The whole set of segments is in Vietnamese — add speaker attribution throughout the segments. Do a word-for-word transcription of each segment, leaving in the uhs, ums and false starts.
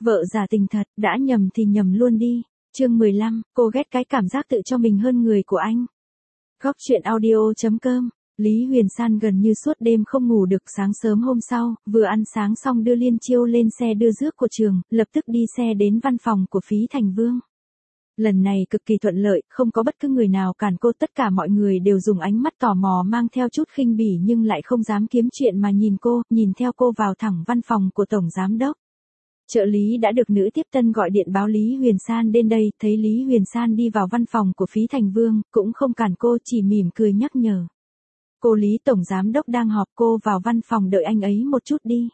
Speaker 1: Vợ giả tình thật, đã nhầm thì nhầm luôn đi. Chương mười lăm, cô ghét cái cảm giác tự cho mình hơn người của anh. Góc truyện audio chấm com. Lý Huyền San gần như suốt đêm không ngủ được. Sáng sớm hôm sau, vừa ăn sáng xong đưa Liên Chiêu lên xe đưa rước của trường, lập tức đi xe đến văn phòng của Phí Thành Vương. Lần này cực kỳ thuận lợi, không có bất cứ người nào cản cô, tất cả mọi người đều dùng ánh mắt tò mò mang theo chút khinh bỉ nhưng lại không dám kiếm chuyện mà nhìn cô, nhìn theo cô vào thẳng văn phòng của Tổng Giám Đốc. Trợ lý đã được nữ tiếp tân gọi điện báo Lý Huyền San đến đây, thấy Lý Huyền San đi vào văn phòng của Phí Thành Vương, cũng không cản cô, chỉ mỉm cười nhắc nhở. Cô Lý Tổng Giám Đốc đang họp, cô vào văn phòng đợi anh ấy một chút đi.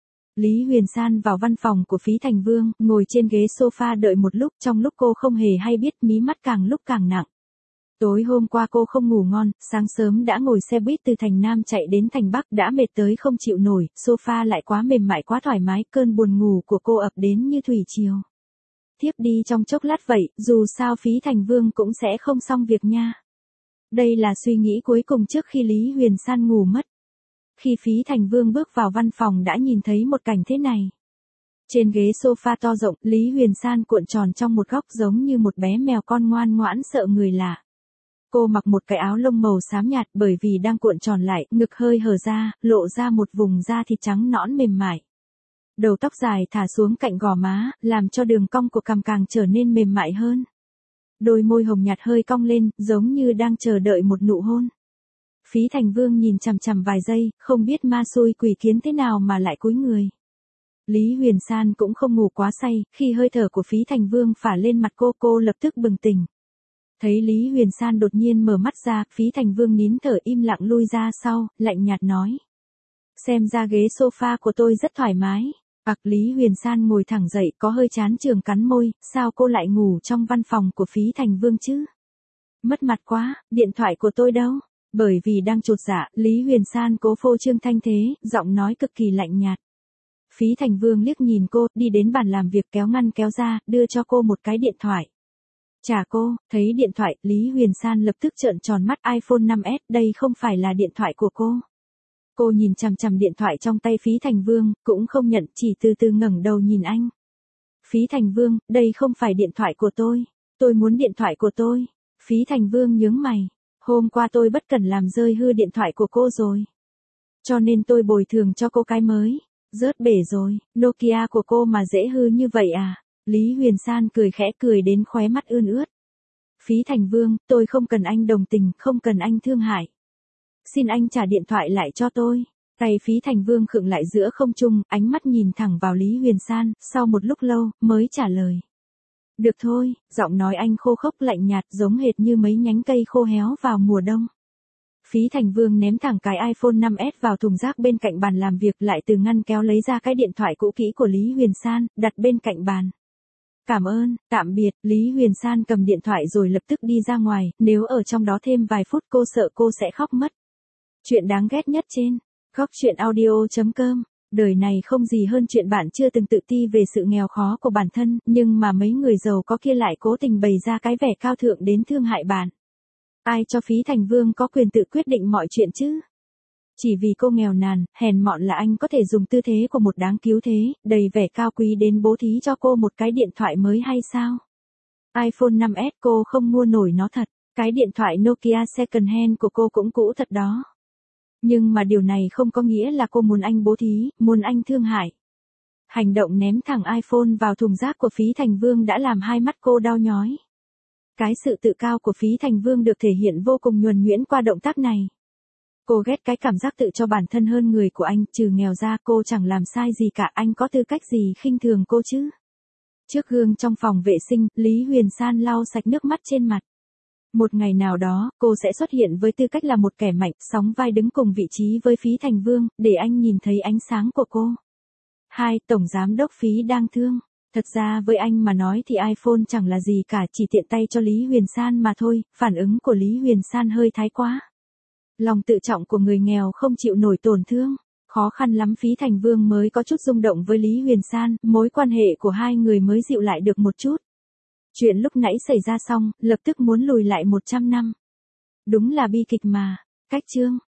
Speaker 1: Lý Huyền San vào văn phòng của Phí Thành Vương, ngồi trên ghế sofa đợi một lúc, trong lúc cô không hề hay biết mí mắt càng lúc càng nặng. Tối hôm qua cô không ngủ ngon, sáng sớm đã ngồi xe buýt từ thành Nam chạy đến thành Bắc, đã mệt tới không chịu nổi, sofa lại quá mềm mại quá thoải mái, cơn buồn ngủ của cô ập đến như thủy triều. Tiếp đi trong chốc lát vậy, dù sao Phí Thành Vương cũng sẽ không xong việc nha. Đây là suy nghĩ cuối cùng trước khi Lý Huyền San ngủ mất. Khi Phí Thành Vương bước vào văn phòng đã nhìn thấy một cảnh thế này. Trên ghế sofa to rộng, Lý Huyền San cuộn tròn trong một góc giống như một bé mèo con ngoan ngoãn sợ người lạ. Cô mặc một cái áo lông màu xám nhạt, bởi vì đang cuộn tròn lại, ngực hơi hở ra, lộ ra một vùng da thịt trắng nõn mềm mại. Đầu tóc dài thả xuống cạnh gò má, làm cho đường cong của cằm càng trở nên mềm mại hơn. Đôi môi hồng nhạt hơi cong lên, giống như đang chờ đợi một nụ hôn. Phí Thành Vương nhìn chằm chằm vài giây, không biết ma xui quỷ kiến thế nào mà lại cúi người. Lý Huyền San cũng không ngủ quá say, khi hơi thở của Phí Thành Vương phả lên mặt cô, cô lập tức bừng tỉnh. Thấy Lý Huyền San đột nhiên mở mắt ra, Phí Thành Vương nín thở im lặng lui ra sau, lạnh nhạt nói. Xem ra ghế sofa của tôi rất thoải mái. Ặc Lý Huyền San ngồi thẳng dậy, có hơi chán chường cắn môi, sao cô lại ngủ trong văn phòng của Phí Thành Vương chứ? Mất mặt quá, điện thoại của tôi đâu? Bởi vì đang chột dạ, Lý Huyền San cố phô trương thanh thế, giọng nói cực kỳ lạnh nhạt. Phí Thành Vương liếc nhìn cô, đi đến bàn làm việc kéo ngăn kéo ra, đưa cho cô một cái điện thoại. Trả cô, thấy điện thoại, Lý Huyền San lập tức trợn tròn mắt. iPhone năm S, đây không phải là điện thoại của cô. Cô nhìn chằm chằm điện thoại trong tay Phí Thành Vương, cũng không nhận, chỉ từ từ ngẩng đầu nhìn anh. Phí Thành Vương, đây không phải điện thoại của tôi. Tôi muốn điện thoại của tôi. Phí Thành Vương nhướng mày. Hôm qua tôi bất cẩn làm rơi hư điện thoại của cô rồi. Cho nên tôi bồi thường cho cô cái mới. Rớt bể rồi, Nokia của cô mà dễ hư như vậy à? Lý Huyền San cười khẽ, cười đến khóe mắt ươn ướt. Phí Thành Vương, tôi không cần anh đồng tình, không cần anh thương hại. Xin anh trả điện thoại lại cho tôi. Tay Phí Thành Vương khựng lại giữa không trung, ánh mắt nhìn thẳng vào Lý Huyền San, sau một lúc lâu, mới trả lời. Được thôi, giọng nói anh khô khốc lạnh nhạt, giống hệt như mấy nhánh cây khô héo vào mùa đông. Phí Thành Vương ném thẳng cái iPhone năm S vào thùng rác bên cạnh bàn làm việc, lại từ ngăn kéo lấy ra cái điện thoại cũ kỹ của Lý Huyền San, đặt bên cạnh bàn. Cảm ơn, tạm biệt. Lý Huyền San cầm điện thoại rồi lập tức đi ra ngoài, nếu ở trong đó thêm vài phút cô sợ cô sẽ khóc mất. Chuyện đáng ghét nhất trên góc truyện audio chấm com. Đời này không gì hơn chuyện bạn chưa từng tự ti về sự nghèo khó của bản thân, nhưng mà mấy người giàu có kia lại cố tình bày ra cái vẻ cao thượng đến thương hại bạn. Ai cho Phí Thành Vương có quyền tự quyết định mọi chuyện chứ? Chỉ vì cô nghèo nàn, hèn mọn là anh có thể dùng tư thế của một đáng cứu thế, đầy vẻ cao quý đến bố thí cho cô một cái điện thoại mới hay sao? iPhone năm S cô không mua nổi nó thật, cái điện thoại Nokia second hand của cô cũng cũ thật đó. Nhưng mà điều này không có nghĩa là cô muốn anh bố thí, muốn anh thương hại. Hành động ném thẳng iPhone vào thùng rác của Phí Thành Vương đã làm hai mắt cô đau nhói. Cái sự tự cao của Phí Thành Vương được thể hiện vô cùng nhuần nhuyễn qua động tác này. Cô ghét cái cảm giác tự cho bản thân hơn người của anh, trừ nghèo ra cô chẳng làm sai gì cả, anh có tư cách gì khinh thường cô chứ? Trước gương trong phòng vệ sinh, Lý Huyền San lau sạch nước mắt trên mặt. Một ngày nào đó, cô sẽ xuất hiện với tư cách là một kẻ mạnh, sóng vai đứng cùng vị trí với Phí Thành Vương, để anh nhìn thấy ánh sáng của cô. Hai, Tổng Giám Đốc Phí đang thương. Thật ra với anh mà nói thì iPhone chẳng là gì cả, chỉ tiện tay cho Lý Huyền San mà thôi. Phản ứng của Lý Huyền San hơi thái quá. Lòng tự trọng của người nghèo không chịu nổi tổn thương. Khó khăn lắm Phí Thành Vương mới có chút rung động với Lý Huyền San, mối quan hệ của hai người mới dịu lại được một chút. Chuyện lúc nãy xảy ra xong, lập tức muốn lùi lại một trăm năm. Đúng là bi kịch mà. Cách chương.